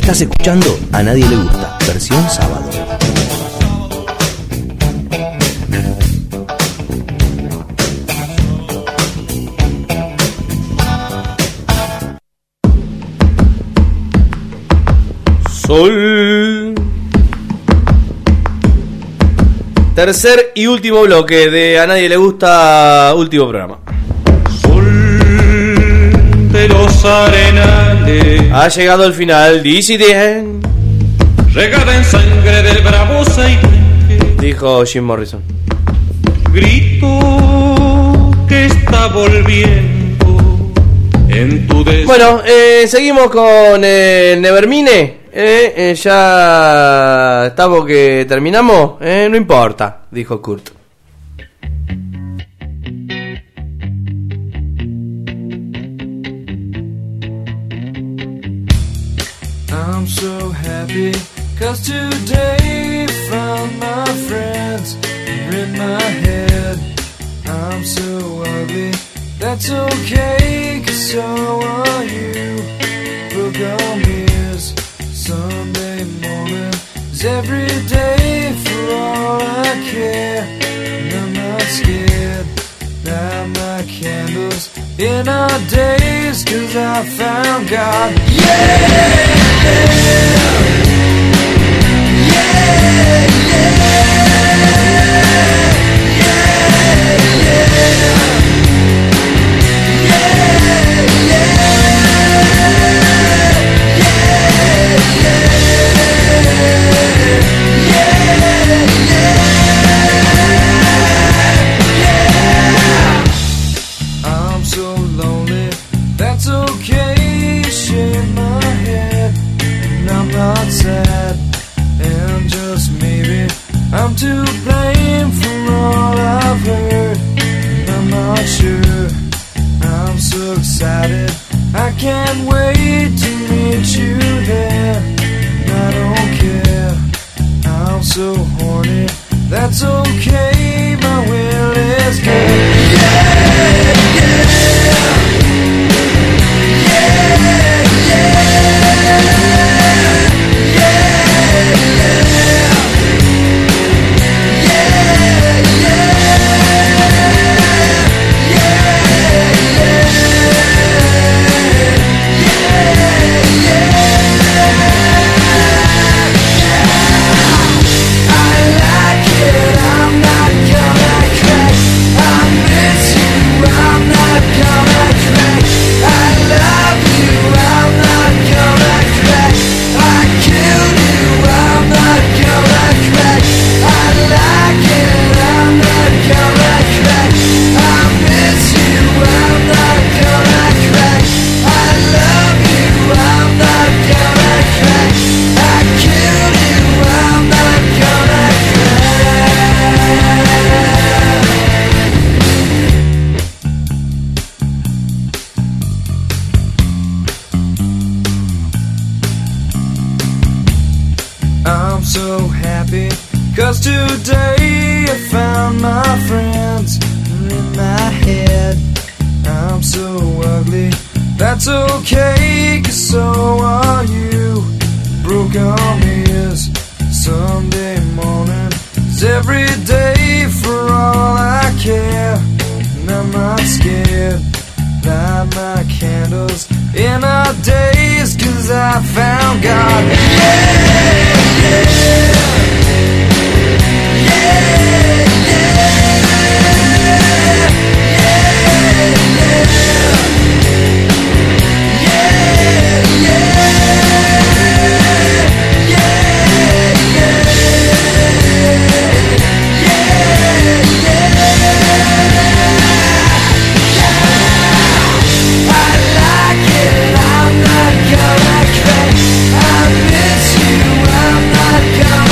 Estás escuchando A Nadie Le Gusta, versión sábado. Sol. Tercer y último bloque de A Nadie Le Gusta, último programa. Sol de los arenales, Ha llegado el final, Dissident, regada en sangre del bravo Seidenque, dijo Jim Morrison. grito que está volviendo en tu Bueno, seguimos con Nevermine. Ya estamos que terminamos. No importa, dijo Kurt. I'm so happy, 'cause today found my friends are in my head. I'm so ugly, that's okay, 'cause so are you. Book on mirrors, Sunday morning is every day for all I care. And I'm not scared, light my candles in our days, 'cause I found God. Yeah! I'm so lonely, that's okay, shake my head, and I'm not sad, and just maybe I'm to blame for all I've heard, and I'm not sure, I'm so excited, I can't wait to meet you there, and I don't care, I'm so horny, that's okay, my will is good. I'm so happy, 'cause today I found my friends in my head. I'm so ugly, that's okay, 'cause so are you. Broke arm is Sunday morning is every day for all I care. And I'm not scared, light my candles in our days, 'cause I found God. Yeah, yeah. I miss you, I'm not gonna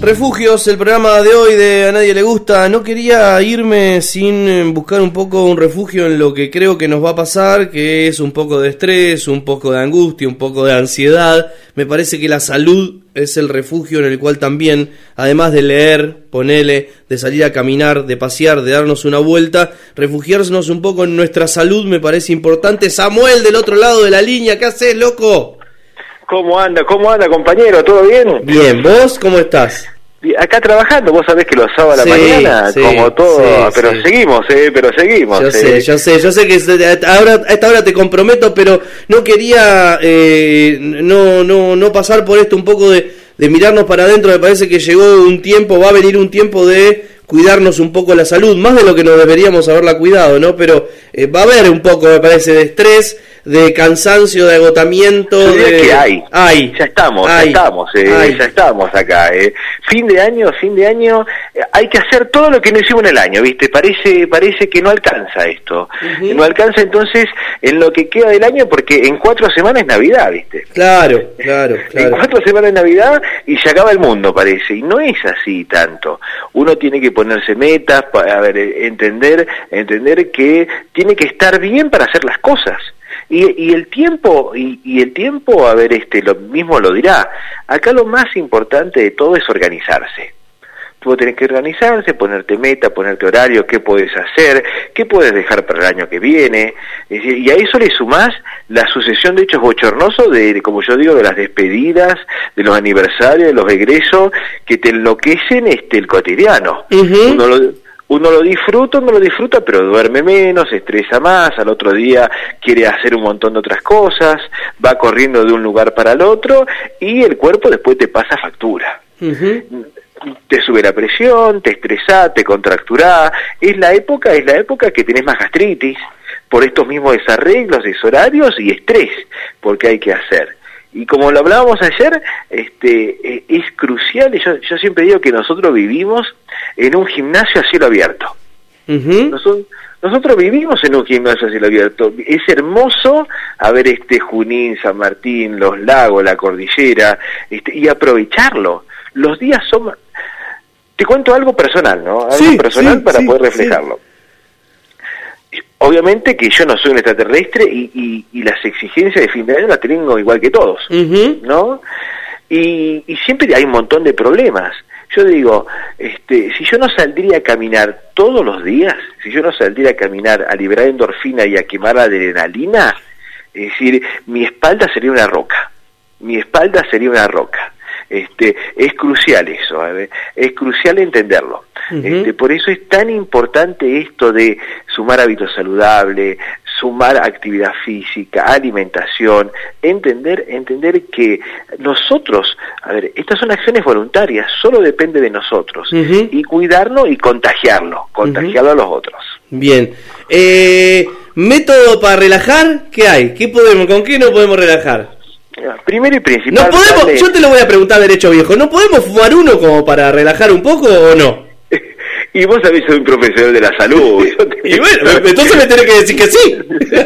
Refugios, el programa de hoy de A Nadie Le Gusta. No quería irme sin buscar un poco un refugio en lo que creo que nos va a pasar, que es un poco de estrés, un poco de angustia, un poco de ansiedad. Me parece que la salud es el refugio en el cual también, además de leer, ponele, de salir a caminar, de pasear, de darnos una vuelta, refugiarnos un poco en nuestra salud me parece importante. Samuel, del otro lado de la línea, ¿qué haces, loco? ¿Cómo anda, compañero? ¿Todo bien? Bien, ¿vos cómo estás? Acá trabajando, vos sabés que los sábados a la mañana, como todo, pero seguimos. Yo sé que ahora, a esta hora te comprometo, pero no quería no pasar por esto un poco de mirarnos para adentro. Me parece que llegó un tiempo, va a venir un tiempo de cuidarnos un poco la salud, más de lo que nos deberíamos haberla cuidado, ¿no? Pero va a haber un poco, me parece, de estrés, de cansancio, de agotamiento. Que ya estamos acá. Fin de año, hay que hacer todo lo que no hicimos en el año, ¿viste? Parece que no alcanza esto. Uh-huh. No alcanza entonces en lo que queda del año, porque en 4 semanas es Navidad, ¿viste? Claro. En 4 semanas es Navidad y se acaba el mundo, parece. Y no es así tanto. Uno tiene que ponerse metas, entender que tiene que estar bien para hacer las cosas. Y el tiempo, lo mismo lo dirá. Acá lo más importante de todo es organizarse. Tú tenés que organizarse, ponerte meta, ponerte horario, qué podés hacer, qué podés dejar para el año que viene. Y a eso le sumás la sucesión de hechos bochornosos como yo digo, de las despedidas, de los aniversarios, de los egresos, que te enloquecen el cotidiano. Uh-huh. Uno lo disfruta, pero duerme menos, se estresa más, al otro día quiere hacer un montón de otras cosas, va corriendo de un lugar para el otro y el cuerpo después te pasa factura. Uh-huh. Te sube la presión, te estresás, te contracturás, es la época que tenés más gastritis, por estos mismos desarreglos, deshorarios y estrés, porque hay que hacer. Y como lo hablábamos ayer, es crucial, y yo siempre digo que nosotros vivimos en un gimnasio a cielo abierto. Uh-huh. Nosotros vivimos en un gimnasio a cielo abierto. Es hermoso a ver Junín, San Martín, los lagos, la cordillera, y aprovecharlo. Los días son... Te cuento algo personal, ¿no? Algo personal para poder reflejarlo. Sí. Obviamente que yo no soy un extraterrestre y las exigencias de fin de año las tengo igual que todos, uh-huh, ¿no? Y siempre hay un montón de problemas. Yo digo, si yo no saldría a caminar todos los días, si yo no saldría a caminar a liberar endorfina y a quemar adrenalina, es decir, mi espalda sería una roca. Es crucial eso, es crucial entenderlo. Uh-huh. Por eso es tan importante esto de sumar hábitos saludables, sumar actividad física, alimentación, entender que nosotros, estas son acciones voluntarias, solo depende de nosotros, uh-huh, y cuidarnos y contagiarlo uh-huh, a los otros. Bien. ¿Método para relajar? ¿Qué hay? ¿Con qué no podemos relajar? Primero y principal. ¿No podemos? Yo te lo voy a preguntar derecho, viejo. ¿No podemos fumar uno como para relajar un poco o no? Y vos sabés, soy un profesional de la salud. Y bueno, entonces me tenés que decir que sí.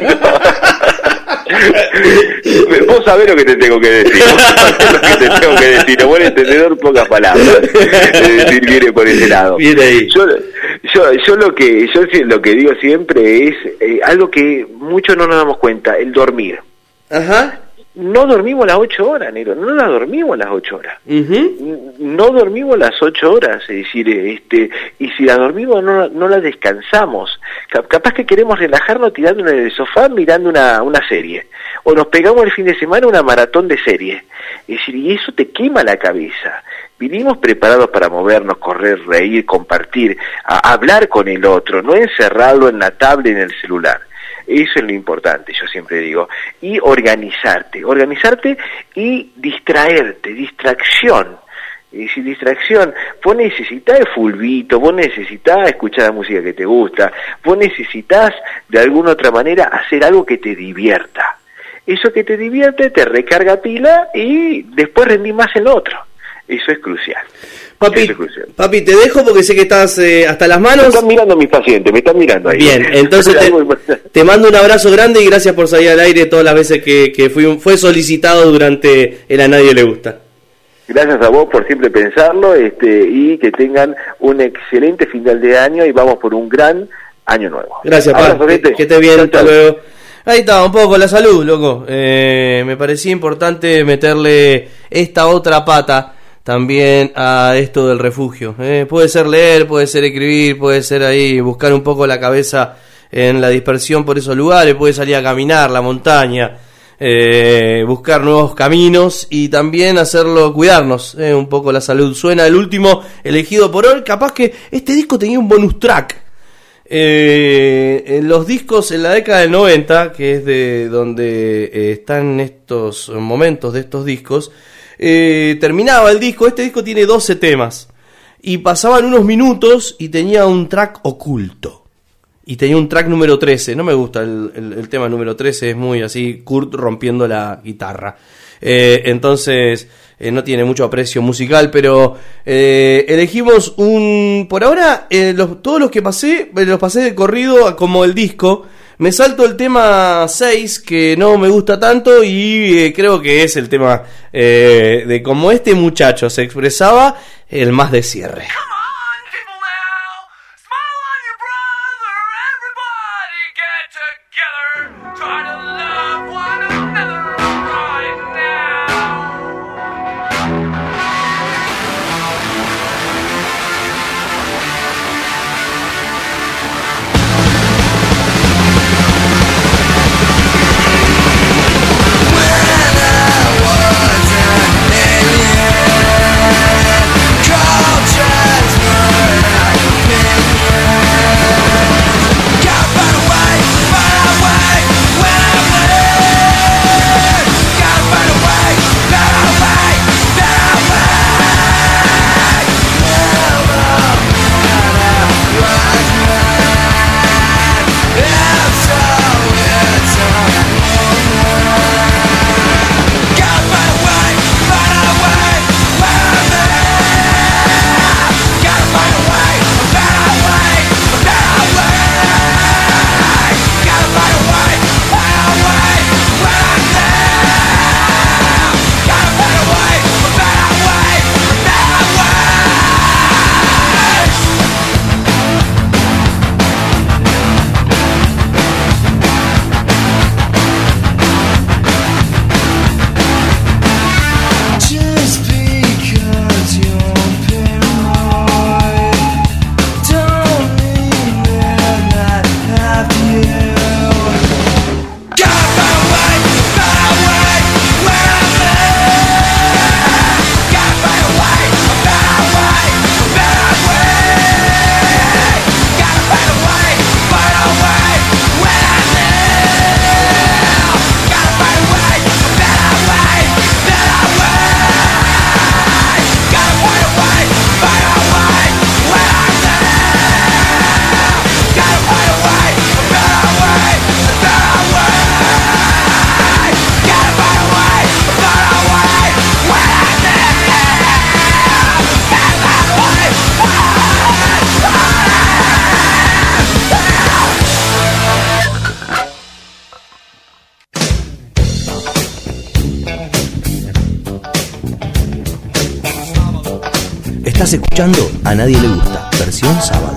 Vos sabés lo que te tengo que decir. No buen entendedor, pocas palabras. Es decir, viene por ese lado. Viene ahí. Yo lo que digo siempre es algo que muchos no nos damos cuenta, el dormir. Ajá. No dormimos las 8 horas, negro, no las dormimos las 8 horas. Uh-huh. No dormimos las 8 horas, es decir, y si las dormimos no las descansamos. Capaz que queremos relajarnos tirándonos en el sofá mirando una serie, o nos pegamos el fin de semana una maratón de series. Es decir, y eso te quema la cabeza. Vinimos preparados para movernos, correr, reír, compartir, hablar con el otro, no encerrarlo en la tablet, en el celular. Eso es lo importante, yo siempre digo. Y organizarte y distracción. Es decir, distracción, vos necesitás el fulbito, vos necesitás escuchar la música que te gusta, vos necesitás de alguna otra manera hacer algo que te divierta. Eso que te divierte te recarga pila y después rendís más en lo otro. Eso es crucial. Papi, te dejo porque sé que estás hasta las manos. Me están mirando mis pacientes, me están mirando ahí. Bien, entonces te mando un abrazo grande y gracias por salir al aire todas las veces que fue solicitado durante el A Nadie Le Gusta. Gracias a vos por siempre pensarlo, y que tengan un excelente final de año y vamos por un gran año nuevo. Gracias, Pablo. Que estés bien, hasta luego. Ahí está, un poco la salud, loco. Me parecía importante meterle esta otra pata también a esto del refugio. Puede ser leer, puede ser escribir, puede ser ahí buscar un poco la cabeza en la dispersión por esos lugares, puede salir a caminar la montaña, buscar nuevos caminos y también hacerlo, cuidarnos un poco la salud. Suena el último elegido por hoy. Capaz que este disco tenía un bonus track. En los discos en la década del 90, que es de donde están estos momentos de estos discos, terminaba el disco. Este disco tiene 12 temas y pasaban unos minutos y tenía un track oculto y tenía un track número 13. No me gusta el tema número 13, es muy así Kurt rompiendo la guitarra, entonces no tiene mucho aprecio musical, pero elegimos por ahora todos los que pasé, los pasé de corrido como el disco. Me salto el tema 6, que no me gusta tanto, y creo que es el tema de cómo este muchacho se expresaba, el más de cierre. Estás escuchando A Nadie Le Gusta, versión sábado.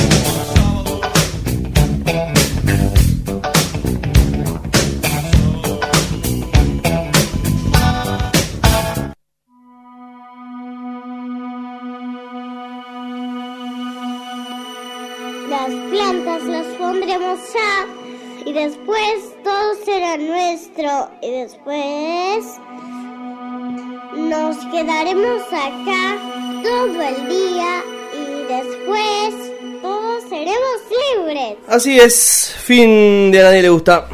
Las plantas las pondremos ya y después todo será nuestro y después nos quedaremos acá todo el día y después todos seremos libres. Así es, fin de A Nadie Le Gusta.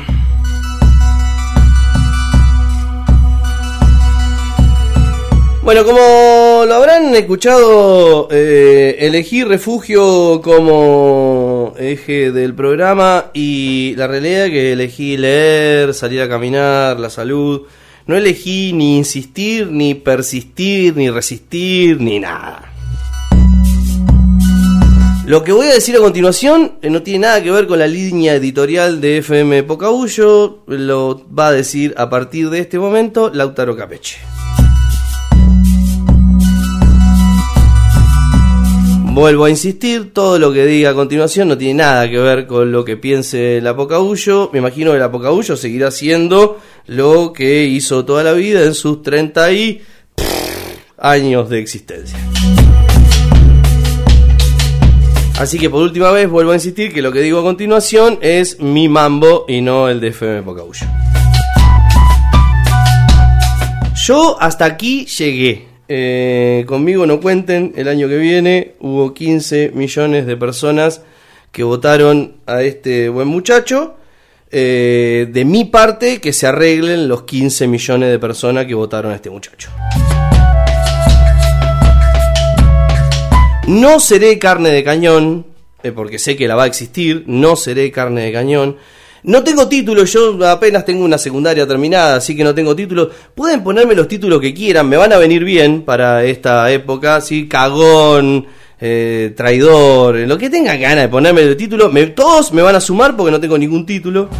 Bueno, como lo habrán escuchado, elegí refugio como eje del programa y la realidad es que elegí leer, salir a caminar, la salud. No elegí ni insistir, ni persistir, ni resistir, ni nada. Lo que voy a decir a continuación no tiene nada que ver con la línea editorial de FM Pocahullo, lo va a decir a partir de este momento Lautaro Capeche. Vuelvo a insistir, todo lo que diga a continuación no tiene nada que ver con lo que piense el Apocaullo. Me imagino que el Apocaullo seguirá haciendo lo que hizo toda la vida en sus 30 años de existencia. Así que por última vez vuelvo a insistir que lo que digo a continuación es mi mambo y no el de FM Apocaullo. Yo hasta aquí llegué. Conmigo no cuenten, el año que viene hubo 15 millones de personas que votaron a este buen muchacho. De mi parte, que se arreglen los 15 millones de personas que votaron a este muchacho. No seré carne de cañón, porque sé que la va a existir, no seré carne de cañón. No tengo título, yo apenas tengo una secundaria terminada, así que no tengo título. Pueden ponerme los títulos que quieran, me van a venir bien para esta época, ¿sí? Cagón, traidor, lo que tengan ganas de ponerme el título, todos me van a sumar porque no tengo ningún título.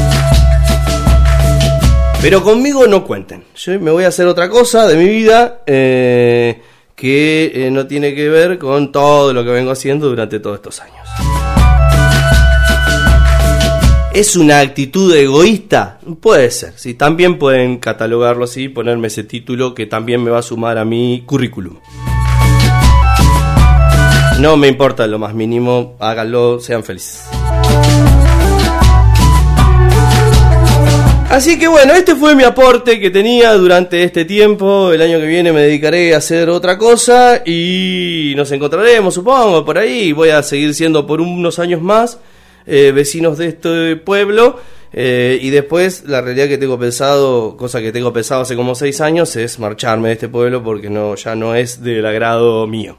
Pero conmigo no cuenten, yo me voy a hacer otra cosa de mi vida que no tiene que ver con todo lo que vengo haciendo durante todos estos años. ¿Es una actitud egoísta? Puede ser, sí, también pueden catalogarlo así, ponerme ese título que también me va a sumar a mi currículum. No me importa lo más mínimo, háganlo, sean felices. Así que bueno, este fue mi aporte que tenía durante este tiempo. El año que viene me dedicaré a hacer otra cosa y nos encontraremos, supongo, por ahí. Voy a seguir siendo por unos años más vecinos de este pueblo, y después la realidad que tengo pensado, cosa que tengo pensado hace como 6 años, es marcharme de este pueblo porque ya no es del agrado mío.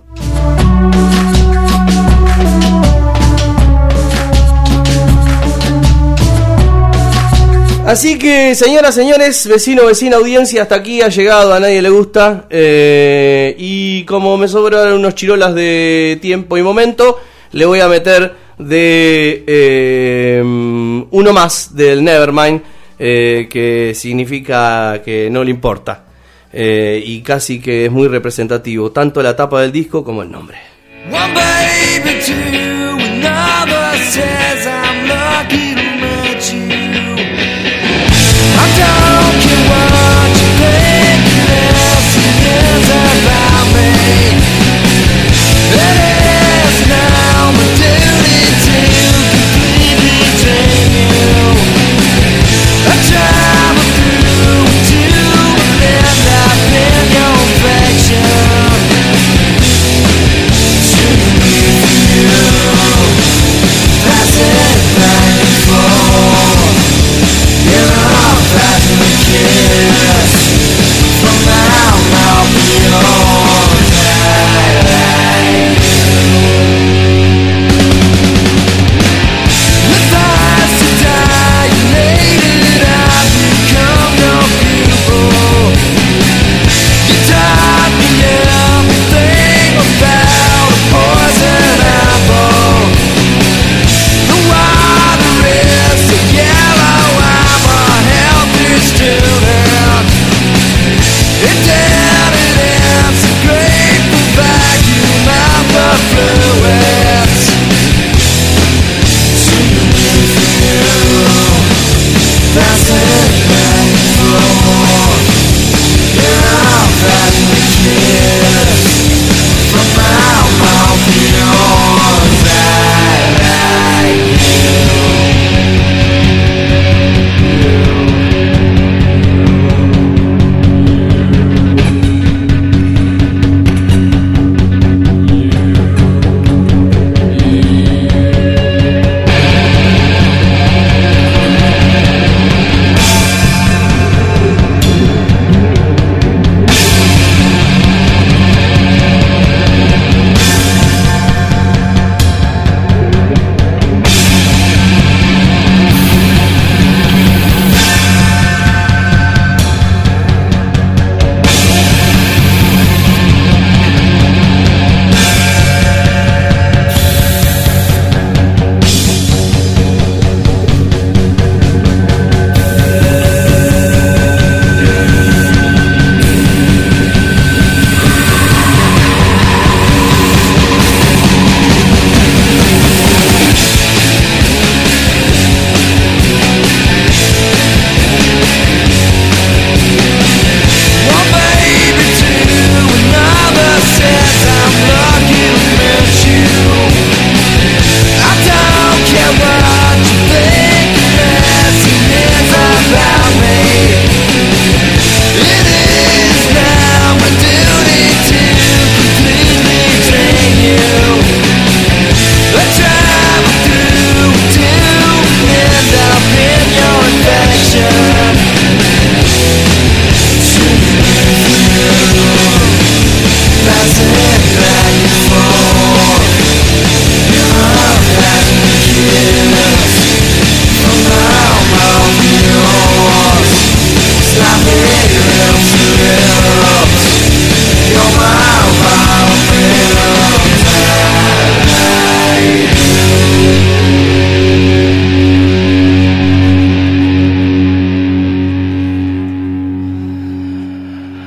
Así que, señoras, señores, vecino, vecina, audiencia, hasta aquí ha llegado A Nadie Le Gusta, y como me sobran unos chirolas de tiempo y momento, le voy a meter de uno más del Nevermind, que significa que no le importa, y casi que es muy representativo, tanto la tapa del disco como el nombre. One baby, two, another says I'm lucky to meet you. I don't care what you think, nothing is about me. It is now my duty to completely drain you. I travel through to end up in your affection. To you, that's it.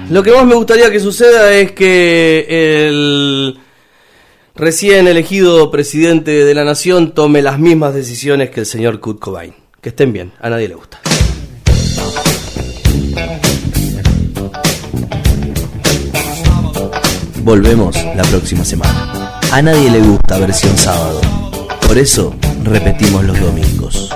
Lo que más me gustaría que suceda es que el recién elegido presidente de la nación tome las mismas decisiones que el señor Kurt Cobain. Que estén bien, a nadie le gusta. Volvemos la próxima semana. A nadie le gusta versión sábado. Por eso repetimos los domingos.